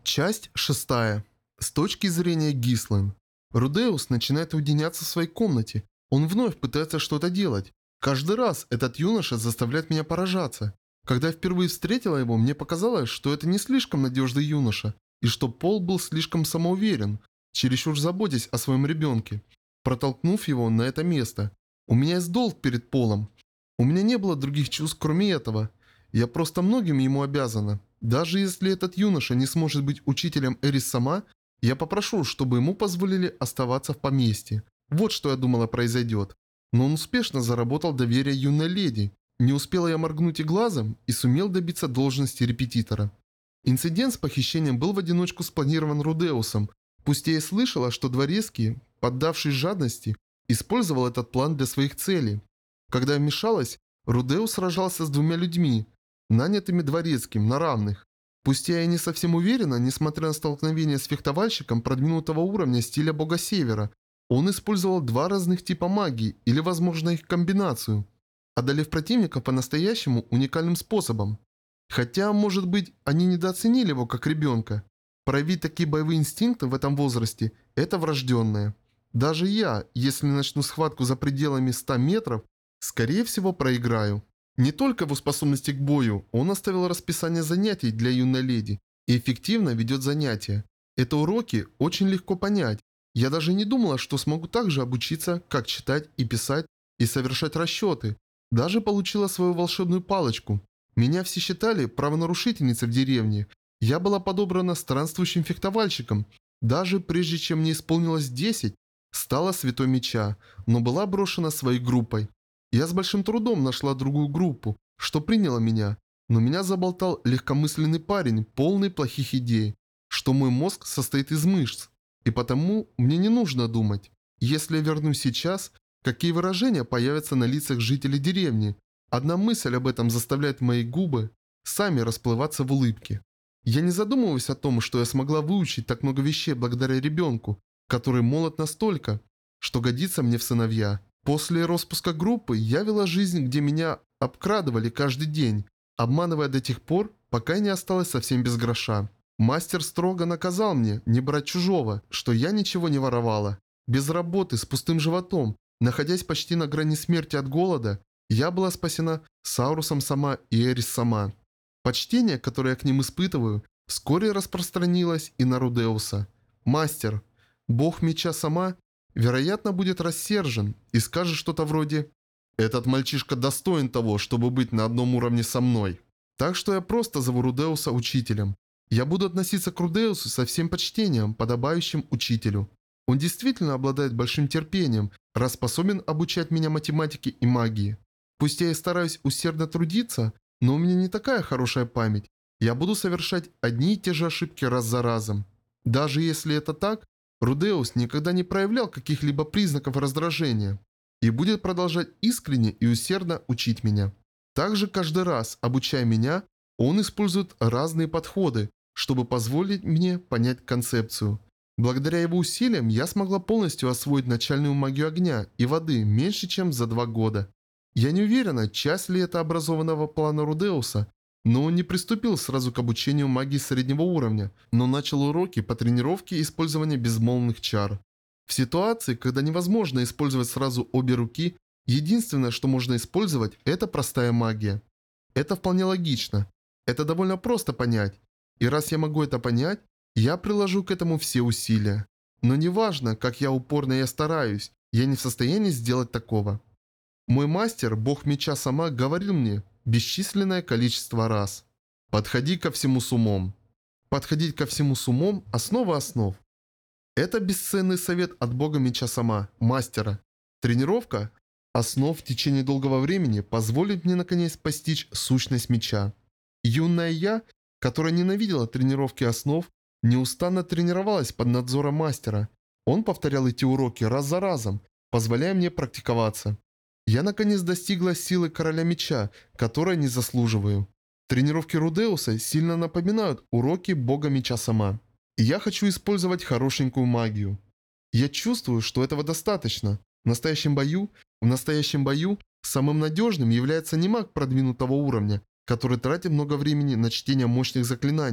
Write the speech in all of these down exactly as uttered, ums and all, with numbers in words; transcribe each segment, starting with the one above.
Часть шестая. С точки зрения Гислен. Рудеус начинает уединяться в своей комнате. Он вновь пытается что-то делать. Каждый раз этот юноша заставляет меня поражаться. Когда я впервые встретила его, мне показалось, что это не слишком надежный юноша, и что Пол был слишком самоуверен, чересчур заботясь о своем ребенке, протолкнув его на это место. У меня есть долг перед Полом. У меня не было других чувств, кроме этого. Я просто многим ему обязана. Даже если этот юноша не сможет быть учителем Эрис сама, я попрошу, чтобы ему позволили оставаться в поместье. Вот что я думала произойдет. Но он успешно заработал доверие юной леди. Не успела я моргнуть и глазом и сумел добиться должности репетитора. Инцидент с похищением был в одиночку спланирован Рудеусом. Пусть я и слышала, что дворецкий, поддавшись жадности, использовал этот план для своих целей. Когда я вмешалась, Рудеус сражался с двумя людьми, нанятыми дворецким, на равных. Пусть я и не совсем уверена, несмотря на столкновение с фехтовальщиком продвинутого уровня стиля бога Севера, он использовал два разных типа магии или, возможно, их комбинацию, одолев противника по-настоящему уникальным способом. Хотя, может быть, они недооценили его как ребенка. Проявить такие боевые инстинкты в этом возрасте – это врожденное. Даже я, если начну схватку за пределами ста метров, скорее всего проиграю. Не только его способности к бою, он оставил расписание занятий для юной леди и эффективно ведет занятия. Это уроки очень легко понять. Я даже не думала, что смогу также обучиться, как читать и писать, и совершать расчеты. Даже получила свою волшебную палочку. Меня все считали правонарушительницей в деревне. Я была подобрана странствующим фехтовальщиком. Даже прежде чем мне исполнилось десять, стала святой меча, но была брошена своей группой. Я с большим трудом нашла другую группу, что приняла меня, но меня заболтал легкомысленный парень, полный плохих идей, что мой мозг состоит из мышц, и потому мне не нужно думать. Если я вернусь сейчас, какие выражения появятся на лицах жителей деревни? Одна мысль об этом заставляет мои губы сами расплываться в улыбке. Я не задумываюсь о том, что я смогла выучить так много вещей благодаря ребенку, который молод настолько, что годится мне в сыновья. После распуска группы я вела жизнь, где меня обкрадывали каждый день, обманывая до тех пор, пока я не осталась совсем без гроша. Мастер строго наказал мне не брать чужого, что я ничего не воровала. Без работы, с пустым животом, находясь почти на грани смерти от голода, я была спасена Саурусом сама и Эрис сама. Почтение, которое я к ним испытываю, вскоре распространилось и на Рудеуса. Мастер, бог меча сама, вероятно, будет рассержен и скажет что-то вроде «Этот мальчишка достоин того, чтобы быть на одном уровне со мной». Так что я просто зову Рудеуса учителем. Я буду относиться к Рудеусу со всем почтением, подобающим учителю. Он действительно обладает большим терпением, раз способен обучать меня математике и магии. Пусть я и стараюсь усердно трудиться, но у меня не такая хорошая память. Я буду совершать одни и те же ошибки раз за разом. Даже если это так, Рудеус никогда не проявлял каких-либо признаков раздражения и будет продолжать искренне и усердно учить меня. Также каждый раз, обучая меня, он использует разные подходы, чтобы позволить мне понять концепцию. Благодаря его усилиям я смогла полностью освоить начальную магию огня и воды меньше, чем за два года. Я не уверена, часть ли это образованного плана Рудеуса, но он не приступил сразу к обучению магии среднего уровня, но начал уроки по тренировке использования безмолвных чар. В ситуации, когда невозможно использовать сразу обе руки, единственное, что можно использовать, это простая магия. Это вполне логично. Это довольно просто понять. И раз я могу это понять, я приложу к этому все усилия. Но неважно, как я упорно я стараюсь, я не в состоянии сделать такого. Мой мастер, бог меча сама, говорил мне бесчисленное количество раз. Подходи ко всему с умом. Подходить ко всему с умом – основа основ. Это бесценный совет от бога меча сама, мастера. Тренировка основ в течение долгого времени позволит мне наконец постичь сущность меча. Юная я, которая ненавидела тренировки основ, неустанно тренировалась под надзором мастера. Он повторял эти уроки раз за разом, позволяя мне практиковаться. Я наконец достигла силы короля меча, которой не заслуживаю. Тренировки Рудеуса сильно напоминают уроки бога меча сама. И я хочу использовать хорошенькую магию. Я чувствую, что этого достаточно. В настоящем бою, в настоящем бою самым надежным является не маг продвинутого уровня, который тратит много времени на чтение мощных заклинаний,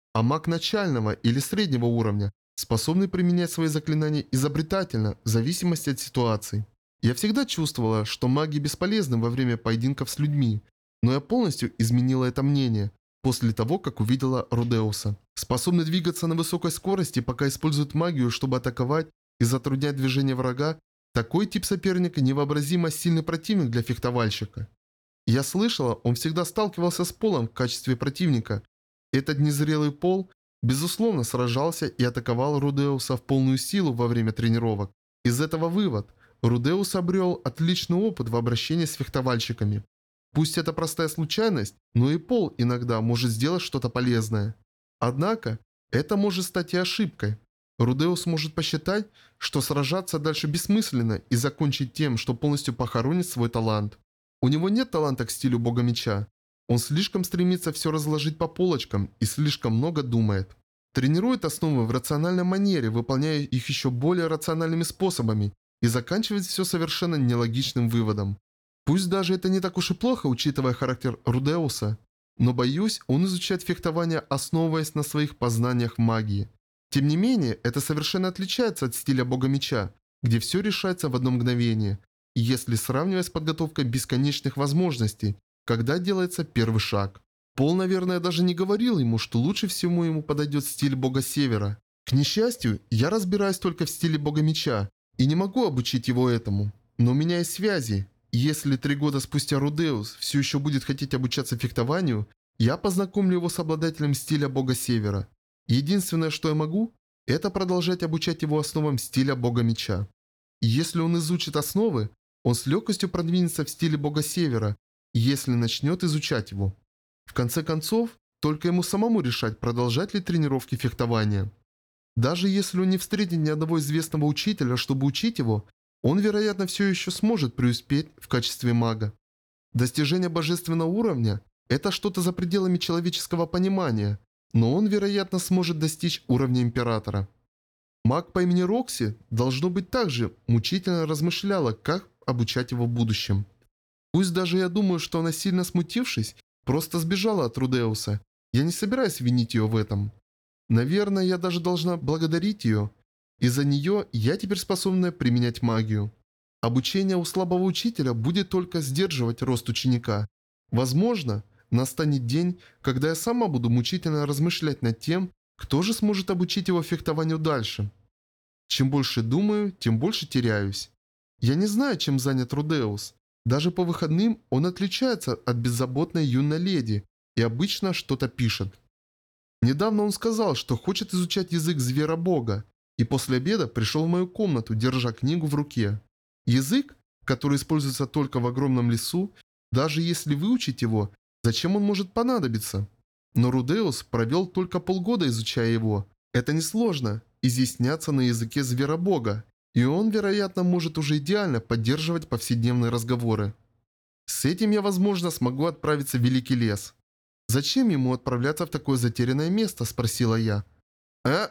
а маг начального или среднего уровня, способный применять свои заклинания изобретательно, в зависимости от ситуации. Я всегда чувствовала, что маги бесполезны во время поединков с людьми, но я полностью изменила это мнение после того, как увидела Рудеуса. Способный двигаться на высокой скорости, пока использует магию, чтобы атаковать и затруднять движение врага, такой тип соперника невообразимо сильный противник для фехтовальщика. Я слышала, он всегда сталкивался с полом в качестве противника. Этот незрелый пол, безусловно, сражался и атаковал Рудеуса в полную силу во время тренировок. Из этого вывод. Рудеус обрел отличный опыт в обращении с фехтовальщиками. Пусть это простая случайность, но и пол иногда может сделать что-то полезное. Однако, это может стать и ошибкой. Рудеус может посчитать, что сражаться дальше бессмысленно и закончить тем, что полностью похоронит свой талант. У него нет таланта к стилю бога меча. Он слишком стремится все разложить по полочкам и слишком много думает. Тренирует основы в рациональной манере, выполняя их еще более рациональными способами, и заканчивает все совершенно нелогичным выводом. Пусть даже это не так уж и плохо, учитывая характер Рудеуса, но боюсь, он изучает фехтование, основываясь на своих познаниях в магии. Тем не менее, это совершенно отличается от стиля бога меча, где все решается в одно мгновение, и если сравнивать с подготовкой бесконечных возможностей, когда делается первый шаг. Пол, наверное, даже не говорил ему, что лучше всего ему подойдет стиль бога севера. К несчастью, я разбираюсь только в стиле бога меча, и не могу обучить его этому. Но у меня есть связи. И если три года спустя Рудеус все еще будет хотеть обучаться фехтованию, я познакомлю его с обладателем стиля бога севера. Единственное, что я могу, это продолжать обучать его основам стиля бога меча. И если он изучит основы, он с легкостью продвинется в стиле бога севера, если начнет изучать его. В конце концов, только ему самому решать, продолжать ли тренировки фехтования. Даже если он не встретит ни одного известного учителя, чтобы учить его, он, вероятно, все еще сможет преуспеть в качестве мага. Достижение божественного уровня – это что-то за пределами человеческого понимания, но он, вероятно, сможет достичь уровня императора. Маг по имени Рокси, должно быть, также мучительно размышляла, как обучать его в будущем. Пусть даже я думаю, что она, сильно смутившись, просто сбежала от Рудеуса, я не собираюсь винить ее в этом. Наверное, я даже должна благодарить ее. Из-за нее я теперь способна применять магию. Обучение у слабого учителя будет только сдерживать рост ученика. Возможно, настанет день, когда я сама буду мучительно размышлять над тем, кто же сможет обучить его фехтованию дальше. Чем больше думаю, тем больше теряюсь. Я не знаю, чем занят Рудеус. Даже по выходным он отличается от беззаботной юной леди и обычно что-то пишет. Недавно он сказал, что хочет изучать язык зверобога, и после обеда пришел в мою комнату, держа книгу в руке. Язык, который используется только в огромном лесу, даже если выучить его, зачем он может понадобиться? Но Рудеус провел только полгода, изучая его. Это несложно – изъясняться на языке зверобога, и он, вероятно, может уже идеально поддерживать повседневные разговоры. С этим я, возможно, смогу отправиться в Великий лес. «Зачем ему отправляться в такое затерянное место?» – спросила я. «Э?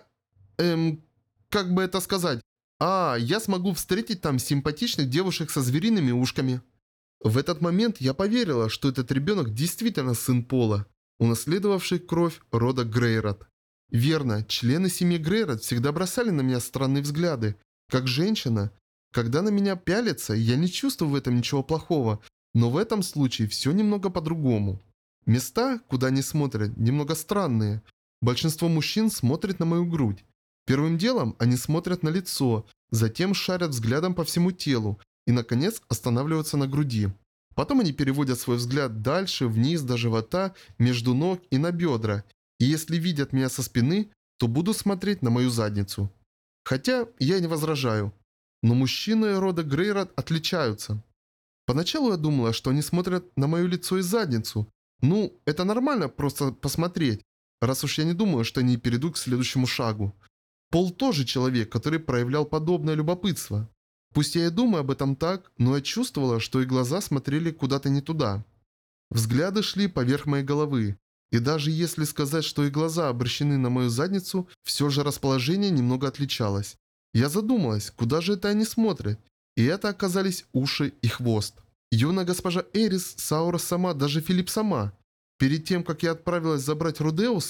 Эм, как бы это сказать? А, я смогу встретить там симпатичных девушек со звериными ушками». В этот момент я поверила, что этот ребенок действительно сын Пола, унаследовавший кровь рода Грейрот. Верно, члены семьи Грейрот всегда бросали на меня странные взгляды. Как женщина, когда на меня пялятся, я не чувствую в этом ничего плохого, но в этом случае все немного по-другому. Места, куда они смотрят, немного странные. Большинство мужчин смотрит на мою грудь. Первым делом они смотрят на лицо, затем шарят взглядом по всему телу и, наконец, останавливаются на груди. Потом они переводят свой взгляд дальше, вниз до живота, между ног и на бедра. И если видят меня со спины, то будут смотреть на мою задницу. Хотя я не возражаю. Но мужчины рода Грейрот отличаются. Поначалу я думала, что они смотрят на мое лицо и задницу. Ну, это нормально просто посмотреть, раз уж я не думаю, что они перейдут к следующему шагу. Пол тоже человек, который проявлял подобное любопытство. Пусть я и думаю об этом так, но я чувствовала, что и глаза смотрели куда-то не туда. Взгляды шли поверх моей головы. И даже если сказать, что и глаза обращены на мою задницу, все же расположение немного отличалось. Я задумалась, куда же это они смотрят, и это оказались уши и хвост. Юная госпожа Эрис, Саура сама, даже Филипп сама. Перед тем, как я отправилась забрать Рудеуса,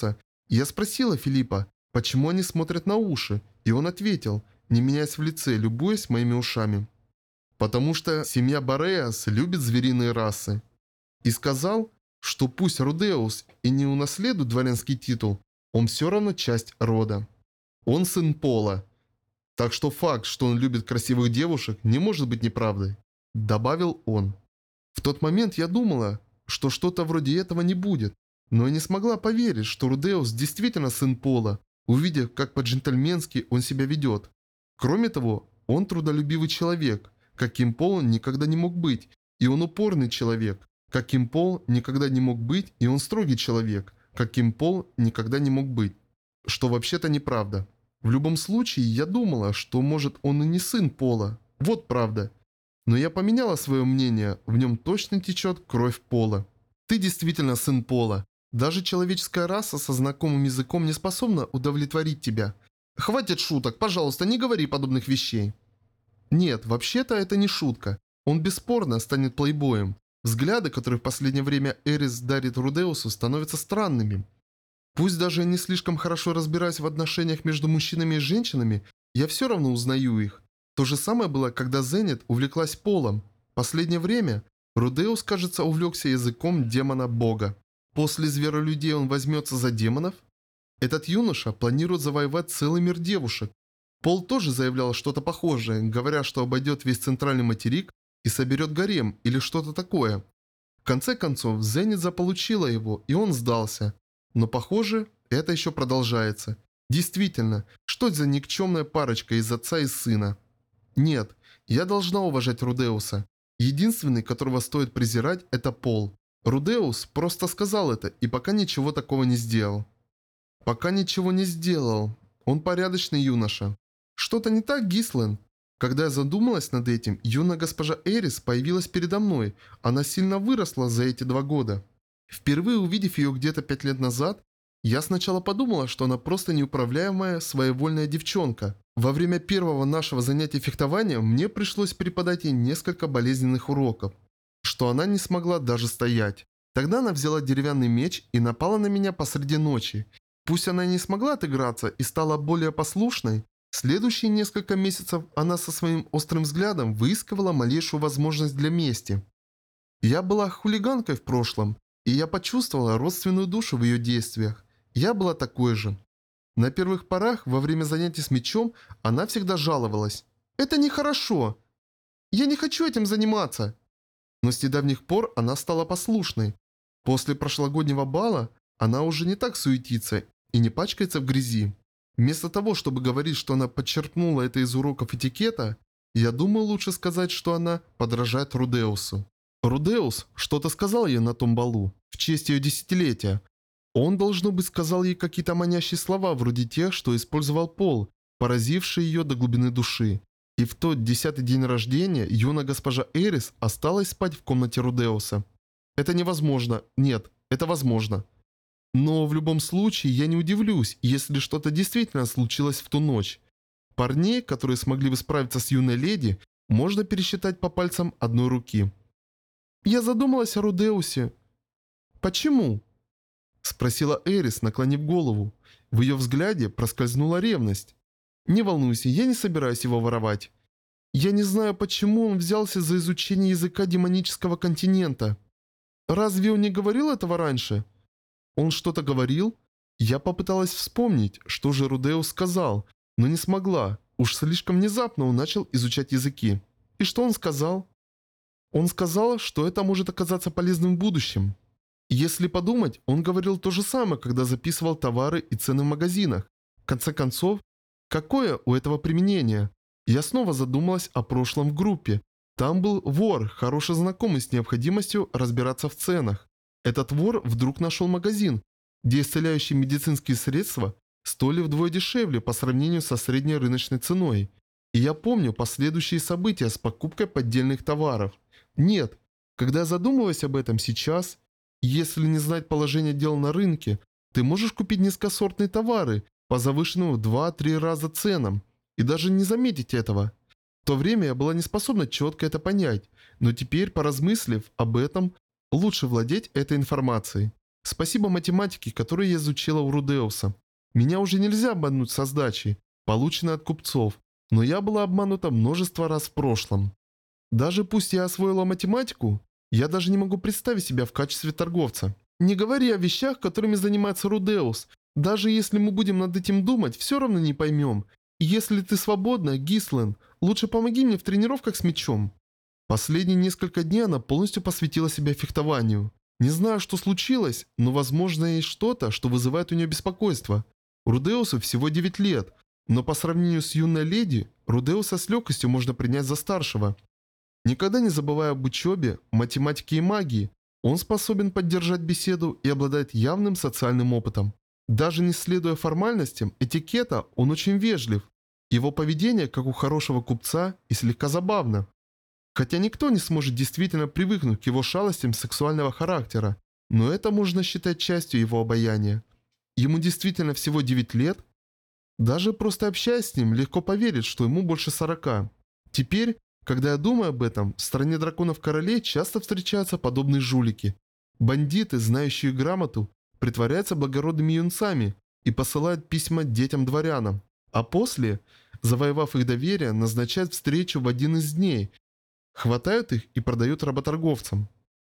Я спросила Филиппа, почему они смотрят на уши, и он ответил, не меняясь в лице, любуясь моими ушами. Потому что семья Бореас любит звериные расы. И сказал, что пусть Рудеус и не унаследует дворянский титул, он все равно часть рода. Он сын Пола. Так что факт, что он любит красивых девушек, не может быть неправдой. Добавил он. В тот момент я думала, что что-то вроде этого не будет. Но я не смогла поверить, что Рудеус действительно сын Пола, увидев, как по-джентльменски он себя ведет. Кроме того, он трудолюбивый человек, каким Пол он никогда не мог быть, и он упорный человек, каким Пол никогда не мог быть, и он строгий человек, каким Пол никогда не мог быть. Что вообще-то неправда. В любом случае, я думала, что может он и не сын Пола. Вот правда. Но я поменяла свое мнение, в нем точно течет кровь Пола. Ты действительно сын Пола. Даже человеческая раса со знакомым языком не способна удовлетворить тебя. Хватит шуток, пожалуйста, не говори подобных вещей. Нет, вообще-то это не шутка. Он бесспорно станет плейбоем. Взгляды, которые в последнее время Эрис дарит Рудеусу, становятся странными. Пусть даже я не слишком хорошо разбираюсь в отношениях между мужчинами и женщинами, я все равно узнаю их. То же самое было, когда Зенит увлеклась Полом. В последнее время Рудеус, кажется, увлекся языком демона-бога. После зверолюдей он возьмется за демонов? Этот юноша планирует завоевать целый мир девушек. Пол тоже заявлял что-то похожее, говоря, что обойдет весь центральный материк и соберет гарем или что-то такое. В конце концов, Зенит заполучила его, и он сдался. Но похоже, это еще продолжается. Действительно, что это за никчемная парочка из отца и сына? Нет, я должна уважать Рудеуса. Единственный, которого стоит презирать, это Пол. Рудеус просто сказал это и пока ничего такого не сделал. Пока ничего не сделал. Он порядочный юноша. Что-то не так, Гислен? Когда я задумалась над этим, юная госпожа Эрис появилась передо мной. Она сильно выросла за эти два года. Впервые увидев ее где-то пять лет назад, я сначала подумала, что она просто неуправляемая, своевольная девчонка. Во время первого нашего занятия фехтованием мне пришлось преподать ей несколько болезненных уроков, что она не смогла даже стоять. Тогда она взяла деревянный меч и напала на меня посреди ночи. Пусть она и не смогла отыграться и стала более послушной, следующие несколько месяцев она со своим острым взглядом выискивала малейшую возможность для мести. Я была хулиганкой в прошлом, и я почувствовала родственную душу в ее действиях. Я была такой же. На первых порах, во время занятий с мечом, она всегда жаловалась. «Это нехорошо. Я не хочу этим заниматься». Но с недавних пор она стала послушной. После прошлогоднего бала она уже не так суетится и не пачкается в грязи. Вместо того, чтобы говорить, что она подчеркнула это из уроков этикета, я думаю, лучше сказать, что она подражает Рудеусу. Рудеус что-то сказал ей на том балу, в честь ее десятилетия. Он, должно быть, сказал ей какие-то манящие слова, вроде тех, что использовал Пол, поразившие ее до глубины души. И в тот десятый день рождения юная госпожа Эрис осталась спать в комнате Рудеуса. Это невозможно. Нет, это возможно. Но в любом случае я не удивлюсь, если что-то действительно случилось в ту ночь. Парней, которые смогли бы справиться с юной леди, можно пересчитать по пальцам одной руки. Я задумалась о Рудеусе. «Почему?» – спросила Эрис, наклонив голову. В ее взгляде проскользнула ревность. «Не волнуйся, я не собираюсь его воровать. Я не знаю, почему он взялся за изучение языка демонического континента. Разве он не говорил этого раньше?» «Он что-то говорил?» Я попыталась вспомнить, что же Рудеус сказал, но не смогла. Уж слишком внезапно он начал изучать языки. И что он сказал? Он сказал, что это может оказаться полезным в будущем. Если подумать, он говорил то же самое, когда записывал товары и цены в магазинах. В конце концов, какое у этого применение? Я снова задумалась о прошлом в группе. Там был вор, хороший знакомый с необходимостью разбираться в ценах. Этот вор вдруг нашел магазин, где исцеляющие медицинские средства стоили вдвое дешевле по сравнению со средней рыночной ценой. И я помню последующие события с покупкой поддельных товаров. Нет, когда я задумываюсь об этом сейчас, если не знать положение дел на рынке, ты можешь купить низкосортные товары по завышенным в два-три раза ценам и даже не заметить этого. В то время я была не способна четко это понять, но теперь, поразмыслив об этом, лучше владеть этой информацией. Спасибо математике, которую я изучила у Рудеуса. Меня уже нельзя обмануть со сдачей, полученной от купцов, но я была обманута множество раз в прошлом. Даже пусть я освоила математику, я даже не могу представить себя в качестве торговца. Не говори о вещах, которыми занимается Рудеус. Даже если мы будем над этим думать, все равно не поймем. И если ты свободна, Гислен, лучше помоги мне в тренировках с мечом. Последние несколько дней она полностью посвятила себя фехтованию. Не знаю, что случилось, но возможно есть что-то, что вызывает у нее беспокойство. Рудеусу всего девять лет, но по сравнению с юной леди, Рудеуса с легкостью можно принять за старшего. Никогда не забывая об учебе, математике и магии, он способен поддержать беседу и обладает явным социальным опытом. Даже не следуя формальностям этикета, он очень вежлив. Его поведение, как у хорошего купца, и слегка забавно. Хотя никто не сможет действительно привыкнуть к его шалостям сексуального характера, но это можно считать частью его обаяния. Ему действительно всего девять лет? Даже просто общаясь с ним, легко поверить, что ему больше сорока. Теперь, когда я думаю об этом, в стране драконов-королей часто встречаются подобные жулики. Бандиты, знающие грамоту, притворяются благородными юнцами и посылают письма детям-дворянам. А после, завоевав их доверие, назначают встречу в один из дней, хватают их и продают работорговцам.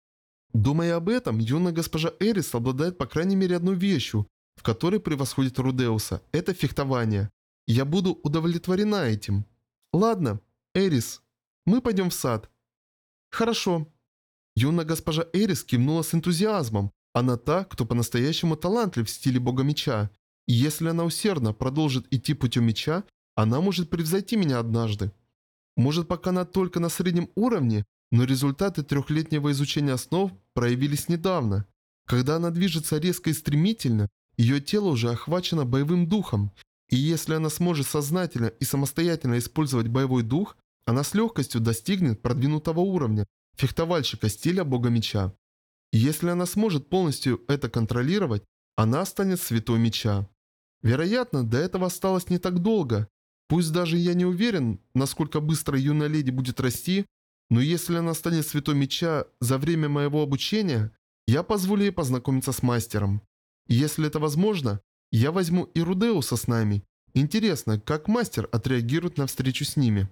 Думая об этом, юная госпожа Эрис обладает по крайней мере одной вещью, в которой превосходит Рудеуса. Это фехтование. Я буду удовлетворена этим. Ладно, Эрис, мы пойдем в сад. Хорошо. Юная госпожа Эрис кивнула с энтузиазмом. Она та, кто по-настоящему талантлив в стиле бога меча. И если она усердно продолжит идти путем меча, она может превзойти меня однажды. Может, пока она только на среднем уровне, но результаты трехлетнего изучения основ проявились недавно. Когда она движется резко и стремительно, ее тело уже охвачено боевым духом. И если она сможет сознательно и самостоятельно использовать боевой дух, она с легкостью достигнет продвинутого уровня фехтовальщика стиля бога меча. И если она сможет полностью это контролировать, она станет святой меча. Вероятно, до этого осталось не так долго. Пусть даже я не уверен, насколько быстро юная леди будет расти, но если она станет святой меча за время моего обучения, я позволю ей познакомиться с мастером. И если это возможно, я возьму и Рудеуса с нами. Интересно, как мастер отреагирует на встречу с ними.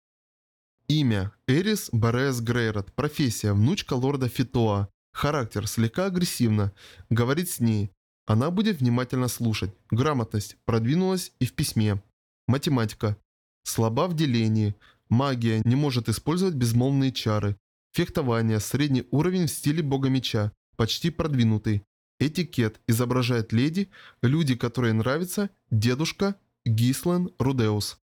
Имя – Эрис Бореас Грейрот. Профессия – внучка лорда Фитоа. Характер – слегка агрессивно. Говорит с ней. Она будет внимательно слушать. Грамотность – продвинулась и в письме. Математика – слаба в делении. Магия – не может использовать безмолвные чары. Фехтование – средний уровень в стиле бога меча, почти продвинутый. Этикет – изображает леди, люди, которые нравятся, дедушка, Гислен, Рудеус.